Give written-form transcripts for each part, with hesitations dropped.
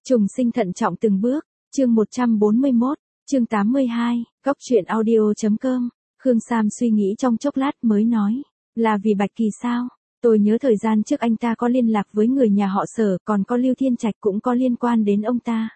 Trùng sinh thận trọng từng bước, chương 141, chương 82, góc truyện audio.com. Khương Sam suy nghĩ trong chốc lát mới nói, là vì Bạch Kỳ sao? Tôi nhớ thời gian trước anh ta có liên lạc với người nhà họ Sở, còn có Lưu Thiên Trạch cũng có liên quan đến ông ta.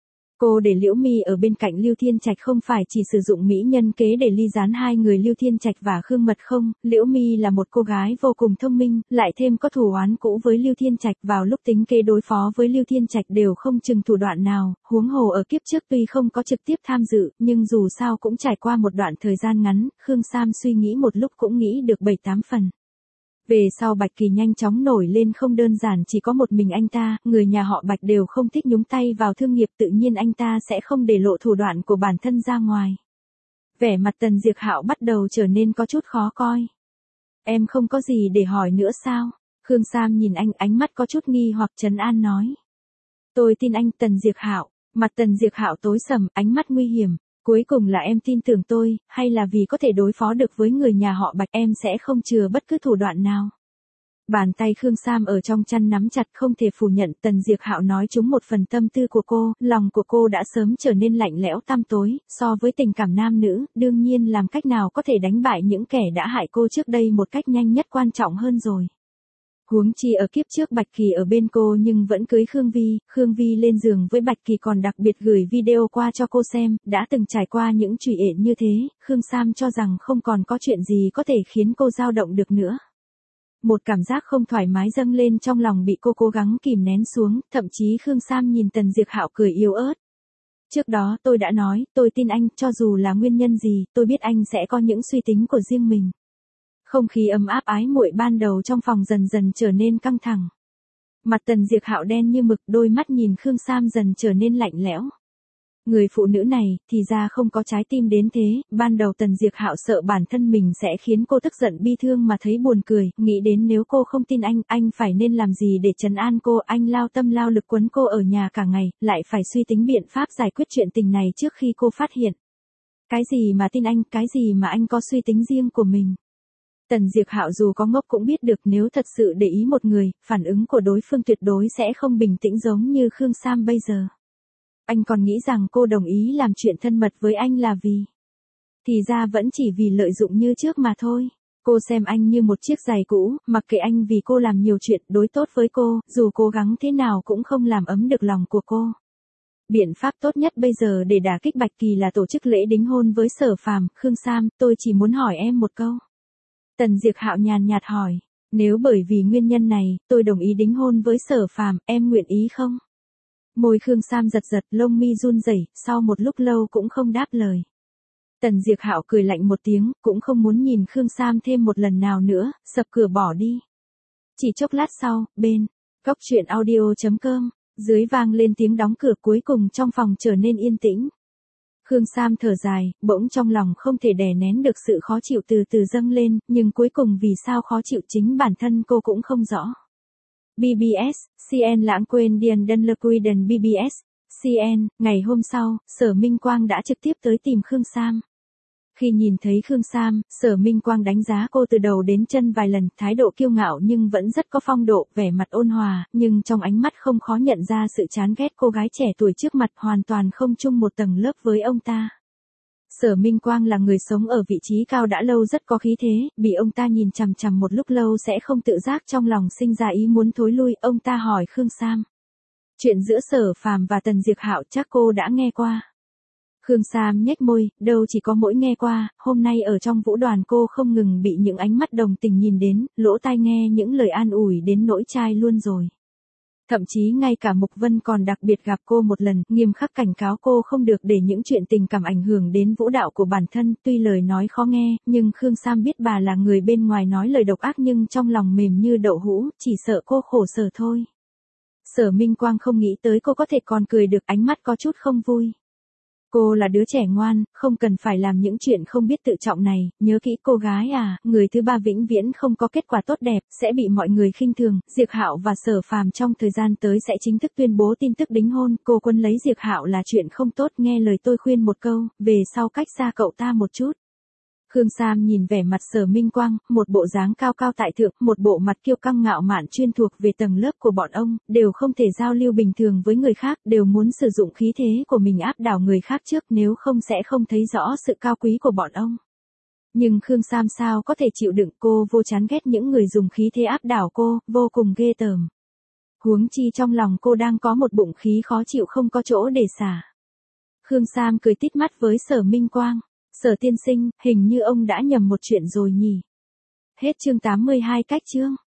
Cô để Liễu Mi ở bên cạnh Lưu Thiên Trạch không phải chỉ sử dụng mỹ nhân kế để ly gián hai người Lưu Thiên Trạch và Khương Mật không, Liễu Mi là một cô gái vô cùng thông minh, lại thêm có thù oán cũ với Lưu Thiên Trạch, vào lúc tính kế đối phó với Lưu Thiên Trạch đều không chừng thủ đoạn nào, huống hồ ở kiếp trước tuy không có trực tiếp tham dự, nhưng dù sao cũng trải qua một đoạn thời gian ngắn, Khương Sam suy nghĩ một lúc cũng nghĩ được 7-8 phần. Về sau Bạch Kỳ nhanh chóng nổi lên không đơn giản chỉ có một mình anh ta, người nhà họ Bạch đều không thích nhúng tay vào thương nghiệp, tự nhiên anh ta sẽ không để lộ thủ đoạn của bản thân ra ngoài. Vẻ mặt Tần Diệp Hạo bắt đầu trở nên có chút khó coi. Em không có gì để hỏi nữa sao? Khương Sam nhìn anh, ánh mắt có chút nghi hoặc trấn an nói. Tôi tin anh. Tần Diệp Hạo, mặt Tần Diệp Hạo tối sầm, ánh mắt nguy hiểm. Cuối cùng là em tin tưởng tôi, hay là vì có thể đối phó được với người nhà họ Bạch em sẽ không chừa bất cứ thủ đoạn nào? Bàn tay Khương Sam ở trong chăn nắm chặt, không thể phủ nhận Tần Diệp Hạo nói trúng một phần tâm tư của cô, lòng của cô đã sớm trở nên lạnh lẽo tăm tối, so với tình cảm nam nữ, đương nhiên làm cách nào có thể đánh bại những kẻ đã hại cô trước đây một cách nhanh nhất quan trọng hơn rồi. Huống chi ở kiếp trước Bạch Kỳ ở bên cô nhưng vẫn cưới Khương Vi lên giường với Bạch Kỳ còn đặc biệt gửi video qua cho cô xem, đã từng trải qua những trụy ện như thế, Khương Sam cho rằng không còn có chuyện gì có thể khiến cô dao động được nữa. Một cảm giác không thoải mái dâng lên trong lòng bị cô cố gắng kìm nén xuống, thậm chí Khương Sam nhìn Tần Diệp Hạo cười yếu ớt. Trước đó tôi đã nói, tôi tin anh, cho dù là nguyên nhân gì, tôi biết anh sẽ có những suy tính của riêng mình. Không khí ấm áp ái muội ban đầu trong phòng dần dần trở nên căng thẳng. Mặt Tần Diệp Hạo đen như mực, đôi mắt nhìn Khương Sam dần trở nên lạnh lẽo. Người phụ nữ này, thì ra không có trái tim đến thế, ban đầu Tần Diệp Hạo sợ bản thân mình sẽ khiến cô tức giận bi thương mà thấy buồn cười, nghĩ đến nếu cô không tin anh phải nên làm gì để trấn an cô, anh lao tâm lao lực quấn cô ở nhà cả ngày, lại phải suy tính biện pháp giải quyết chuyện tình này trước khi cô phát hiện. Cái gì mà tin anh, cái gì mà anh có suy tính riêng của mình. Tần Diệp Hạo dù có ngốc cũng biết được nếu thật sự để ý một người, phản ứng của đối phương tuyệt đối sẽ không bình tĩnh giống như Khương Sam bây giờ. Anh còn nghĩ rằng cô đồng ý làm chuyện thân mật với anh là vì... Thì ra vẫn chỉ vì lợi dụng như trước mà thôi. Cô xem anh như một chiếc giày cũ, mặc kệ anh vì cô làm nhiều chuyện đối tốt với cô, dù cố gắng thế nào cũng không làm ấm được lòng của cô. Biện pháp tốt nhất bây giờ để đả kích Bạch Kỳ là tổ chức lễ đính hôn với Sở Phàm. Khương Sam, tôi chỉ muốn hỏi em một câu. Tần Diệp Hạo nhàn nhạt hỏi, nếu bởi vì nguyên nhân này, tôi đồng ý đính hôn với Sở Phàm, em nguyện ý không? Môi Khương Sam giật giật, lông mi run rẩy, sau một lúc lâu cũng không đáp lời. Tần Diệp Hạo cười lạnh một tiếng, cũng không muốn nhìn Khương Sam thêm một lần nào nữa, sập cửa bỏ đi. Chỉ chốc lát sau, bên góc truyện audio.com, dưới vang lên tiếng đóng cửa, cuối cùng trong phòng trở nên yên tĩnh. Khương Sam thở dài, bỗng trong lòng không thể đè nén được sự khó chịu từ từ dâng lên, nhưng cuối cùng vì sao khó chịu chính bản thân cô cũng không rõ. BBS, CN lãng quên Điền Đân Lơ Quy Đần BBS, CN, ngày hôm sau, Sở Minh Quang đã trực tiếp tới tìm Khương Sam. Khi nhìn thấy Khương Sam, Sở Minh Quang đánh giá cô từ đầu đến chân vài lần, thái độ kiêu ngạo nhưng vẫn rất có phong độ, vẻ mặt ôn hòa, nhưng trong ánh mắt không khó nhận ra sự chán ghét cô gái trẻ tuổi trước mặt, hoàn toàn không chung một tầng lớp với ông ta. Sở Minh Quang là người sống ở vị trí cao đã lâu rất có khí thế, bị ông ta nhìn chằm chằm một lúc lâu sẽ không tự giác trong lòng sinh ra ý muốn thối lui, ông ta hỏi Khương Sam. Chuyện giữa Sở Phàm và Tần Diệp Hạo chắc cô đã nghe qua. Khương Sam nhếch môi, đâu chỉ có mỗi nghe qua, hôm nay ở trong vũ đoàn cô không ngừng bị những ánh mắt đồng tình nhìn đến, lỗ tai nghe những lời an ủi đến nỗi chai luôn rồi. Thậm chí ngay cả Mục Vân còn đặc biệt gặp cô một lần, nghiêm khắc cảnh cáo cô không được để những chuyện tình cảm ảnh hưởng đến vũ đạo của bản thân, tuy lời nói khó nghe, nhưng Khương Sam biết bà là người bên ngoài nói lời độc ác nhưng trong lòng mềm như đậu hũ, chỉ sợ cô khổ sở thôi. Sở Minh Quang không nghĩ tới cô có thể còn cười được, ánh mắt có chút không vui. Cô là đứa trẻ ngoan, không cần phải làm những chuyện không biết tự trọng này, nhớ kỹ cô gái à, người thứ ba vĩnh viễn không có kết quả tốt đẹp, sẽ bị mọi người khinh thường. Diệp Hạo và Sở Phàm trong thời gian tới sẽ chính thức tuyên bố tin tức đính hôn, cô Quân lấy Diệp Hạo là chuyện không tốt, nghe lời tôi khuyên một câu, về sau cách xa cậu ta một chút. Khương Sam nhìn vẻ mặt Sở Minh Quang, một bộ dáng cao cao tại thượng, một bộ mặt kiêu căng ngạo mạn chuyên thuộc về tầng lớp của bọn ông, đều không thể giao lưu bình thường với người khác, đều muốn sử dụng khí thế của mình áp đảo người khác trước, nếu không sẽ không thấy rõ sự cao quý của bọn ông. Nhưng Khương Sam sao có thể chịu đựng, cô vô chán ghét những người dùng khí thế áp đảo cô, vô cùng ghê tởm. Huống chi trong lòng cô đang có một bụng khí khó chịu không có chỗ để xả. Khương Sam cười tít mắt với Sở Minh Quang. Sở tiên sinh, hình như ông đã nhầm một chuyện rồi nhỉ. Hết chương 82 cách chương.